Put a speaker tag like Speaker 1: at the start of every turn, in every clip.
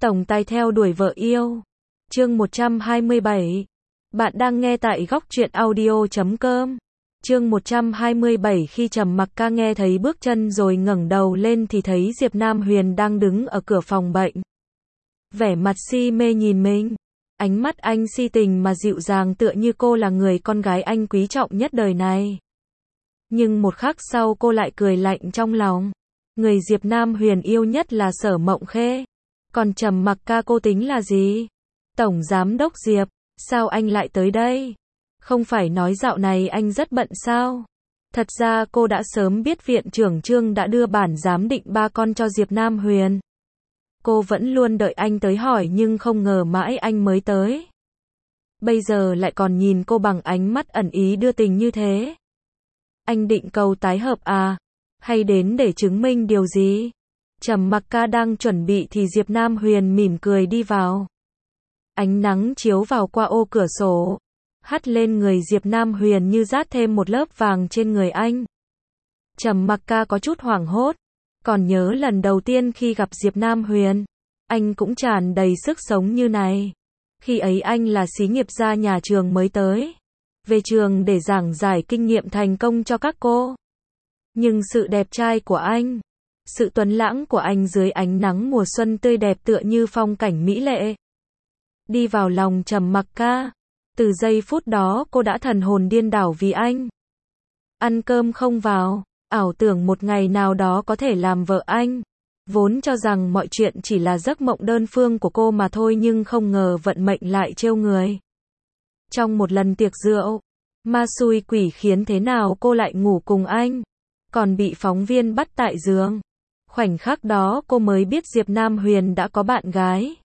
Speaker 1: Tổng tài theo đuổi vợ yêu. Chương 127. Bạn đang nghe tại góc truyện audio.com. Chương 127. Khi Trầm Mặc Ca nghe thấy bước chân rồi ngẩng đầu lên thì thấy Diệp Nam Huyền đang đứng ở cửa phòng bệnh. Vẻ mặt si mê nhìn mình. Ánh mắt anh si tình mà dịu dàng tựa như cô là người con gái anh quý trọng nhất đời này. Nhưng một khắc sau cô lại cười lạnh trong lòng. Người Diệp Nam Huyền yêu nhất là Sở Mộng Khê. Còn Trầm Mặc Ca cô tính là gì? Tổng giám đốc Diệp, sao anh lại tới đây? Không phải nói dạo này anh rất bận sao? Thật ra cô đã sớm biết viện trưởng Trương đã đưa bản giám định 3 con cho Diệp Nam Huyền. Cô vẫn luôn đợi anh tới hỏi nhưng không ngờ mãi anh mới tới. Bây giờ lại còn nhìn cô bằng ánh mắt ẩn ý đưa tình như thế. Anh định cầu tái hợp à? Hay đến để chứng minh điều gì? Trầm Mặc Ca đang chuẩn bị thì Diệp Nam Huyền mỉm cười đi vào. Ánh nắng chiếu vào qua ô cửa sổ, hắt lên người Diệp Nam Huyền như dát thêm một lớp vàng trên người anh. Trầm Mặc Ca có chút hoảng hốt, còn nhớ lần đầu tiên khi gặp Diệp Nam Huyền, anh cũng tràn đầy sức sống như này. Khi ấy anh là xí nghiệp gia nhà trường mới tới, về trường để giảng giải kinh nghiệm thành công cho các cô. Nhưng sự đẹp trai của anh, sự tuấn lãng của anh dưới ánh nắng mùa xuân tươi đẹp tựa như phong cảnh mỹ lệ. Đi vào lòng Trầm Mặc Ca, từ giây phút đó cô đã thần hồn điên đảo vì anh. Ăn cơm không vào, ảo tưởng một ngày nào đó có thể làm vợ anh. Vốn cho rằng mọi chuyện chỉ là giấc mộng đơn phương của cô mà thôi nhưng không ngờ vận mệnh lại trêu người. Trong một lần tiệc rượu, ma xui quỷ khiến thế nào cô lại ngủ cùng anh, còn bị phóng viên bắt tại giường. Khoảnh khắc đó cô mới biết Diệp Nam Huyền đã có bạn gái.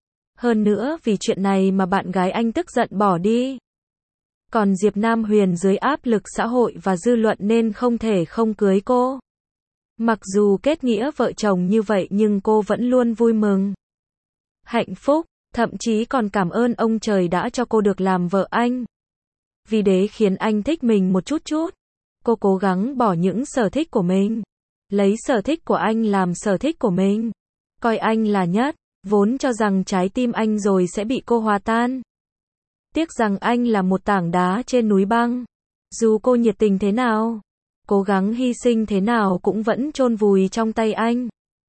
Speaker 1: Hơn nữa vì chuyện này mà bạn gái anh tức giận bỏ đi. Còn Diệp Nam Huyền dưới áp lực xã hội và dư luận nên không thể không cưới cô. Mặc dù kết nghĩa vợ chồng như vậy nhưng cô vẫn luôn vui mừng, hạnh phúc, thậm chí còn cảm ơn ông trời đã cho cô được làm vợ anh. Vì để khiến anh thích mình một chút chút, cô cố gắng bỏ những sở thích của mình, lấy sở thích của anh làm sở thích của mình, coi anh là nhất, vốn cho rằng trái tim anh rồi sẽ bị cô hòa tan. Tiếc rằng anh là một tảng đá trên núi băng. Dù cô nhiệt tình thế nào, cố gắng hy sinh thế nào cũng vẫn chôn vùi trong tay anh.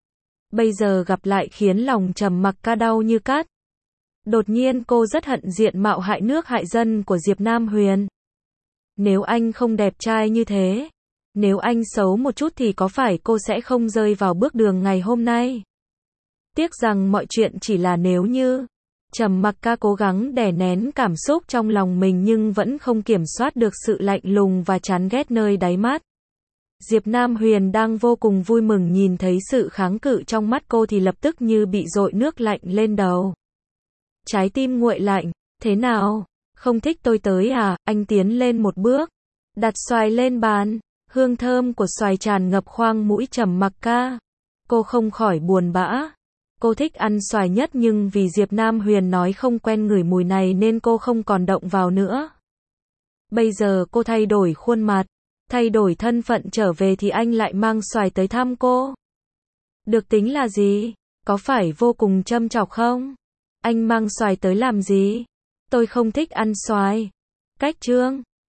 Speaker 1: Bây giờ gặp lại khiến lòng Trầm Mặc Ca đau như cắt. Đột nhiên cô rất hận diện mạo hại nước hại dân của Diệp Nam Huyền. Nếu anh không đẹp trai như thế, nếu anh xấu một chút thì có phải cô sẽ không rơi vào bước đường ngày hôm nay. Tiếc rằng mọi chuyện chỉ là nếu như. Trầm Mặc Ca cố gắng đè nén cảm xúc trong lòng mình nhưng vẫn không kiểm soát được sự lạnh lùng và chán ghét nơi đáy mắt. Diệp Nam Huyền đang vô cùng vui mừng nhìn thấy sự kháng cự trong mắt cô thì lập tức như bị dội nước lạnh lên đầu. Trái tim nguội lạnh, thế nào? Không thích tôi tới à? Anh tiến lên một bước, đặt xoài lên bàn, hương thơm của xoài tràn ngập khoang mũi Trầm Mặc Ca. Cô không khỏi buồn bã. Cô thích ăn xoài nhất nhưng vì Diệp Nam Huyền nói không quen ngửi mùi này nên cô không còn động vào nữa. Bây giờ cô thay đổi khuôn mặt, thay đổi thân phận trở về thì anh lại mang xoài tới thăm cô. Được tính là gì? Có phải vô cùng châm chọc không? Anh mang xoài tới làm gì? Tôi không thích ăn xoài. Cách Trương,